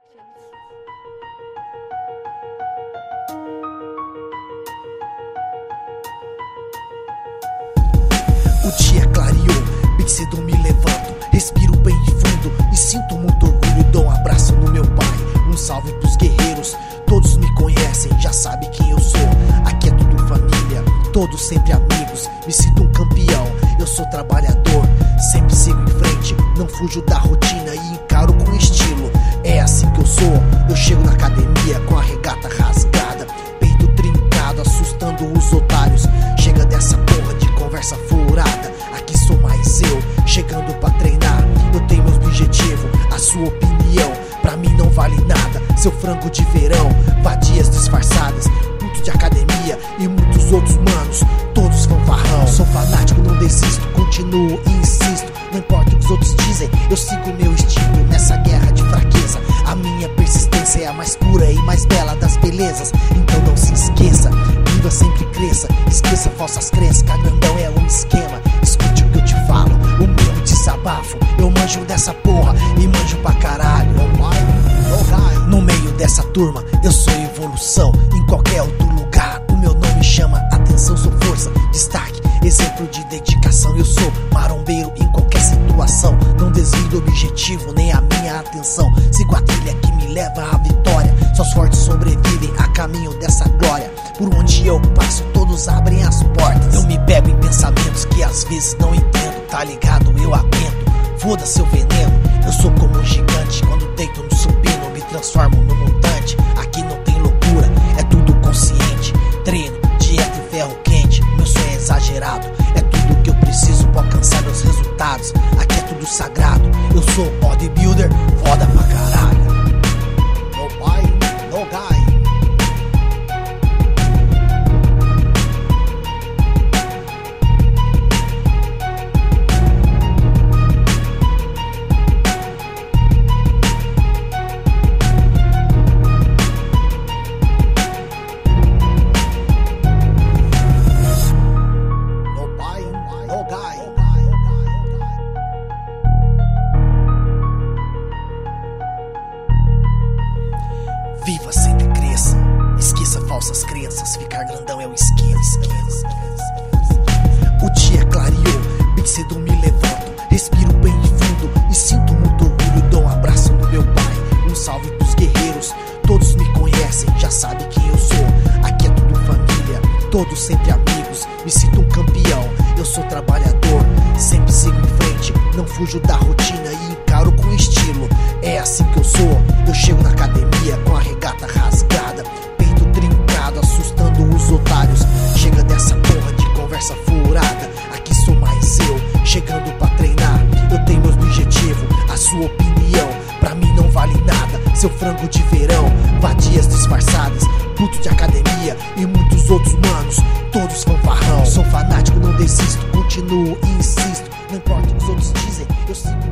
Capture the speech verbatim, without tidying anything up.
Productions. O dia clareou, bem cedo me levanto, respiro bem fundo e sinto muito orgulho. Dou um abraço no meu pai, um salve pros guerreiros. Todos me conhecem, já sabem quem eu sou. Aqui é tudo família, todos sempre amigos. Me sinto um campeão, eu sou trabalhador. Sempre sigo em frente, não fujo da rotina e encaro com estilo. É assim que eu sou, eu chego na academia com a regata rasgada, peito trincado, assustando os otários. Chega dessa porra de conversa furada, aqui sou mais eu, chegando pra treinar. Eu tenho meu objetivo, a sua opinião pra mim não vale nada. Seu frango de verão, vadias disfarçadas, puto de academia e muitos outros manos, todos fanfarrão. Sou fanático, não desisto, continuo e insisto. Não importa o que os outros dizem, eu sigo meu estilo nessa guerra de fraqueza. A minha persistência é a mais pura e mais bela das belezas. Então não se esqueça, viva sempre cresça. Esqueça falsas crenças, cagrandão é um esquema. Escute o que eu te falo, o meu desabafo. Eu manjo dessa porra e manjo pra caralho. No meio dessa turma, eu sou evolução. Em qualquer outro lugar, o meu nome chama atenção. Sou força, destaque, exemplo de dedicação. Eu sou marombeiro em qualquer situação. Não desvio do objetivo, nem a minha atenção. Sigo a trilha que me leva à vitória. Só os fortes sobrevivem a caminho dessa glória. Por onde eu passo, todos abrem as portas. Eu me pego em pensamentos que às vezes não entendo. Tá ligado? Eu aguento. Foda seu veneno. Eu sou como um gigante. Quando deito no supino, me transformo no mutante. Aqui não tem loucura, é tudo consciente. Treino, dieta e ferro quente. Meu sonho é exagerado, é tudo que eu preciso pra alcançar meus resultados. Aqui é tudo sagrado. Eu sou bodybuilder, foda pra caralho. No pai, no guy. Viva, sempre cresça, esqueça falsas crenças. Ficar grandão é o esquema, esquema. O dia clareou, bem cedo me levanto, respiro bem fundo e sinto muito orgulho. Dou um abraço no meu pai, um salve pros guerreiros. Todos me conhecem, já sabem quem eu sou. Aqui é tudo família, todos sempre amigos. Me sinto um campeão, eu sou trabalhador. Sempre sigo em frente, não fujo da rotina e encaro com estilo. É assim que eu sou, eu chego na academia com a regata rasgada, peito trincado, assustando os otários. Chega dessa porra de conversa furada, aqui sou mais eu, chegando pra treinar. Eu tenho meu objetivo, a sua opinião pra mim não vale nada. Seu frango de verão, vadias disfarçadas, puto de academia e muitos outros manos, todos fanfarrão. Sou fanático, não desisto, continuo e insisto. Não importa o que os outros dizem, eu sigo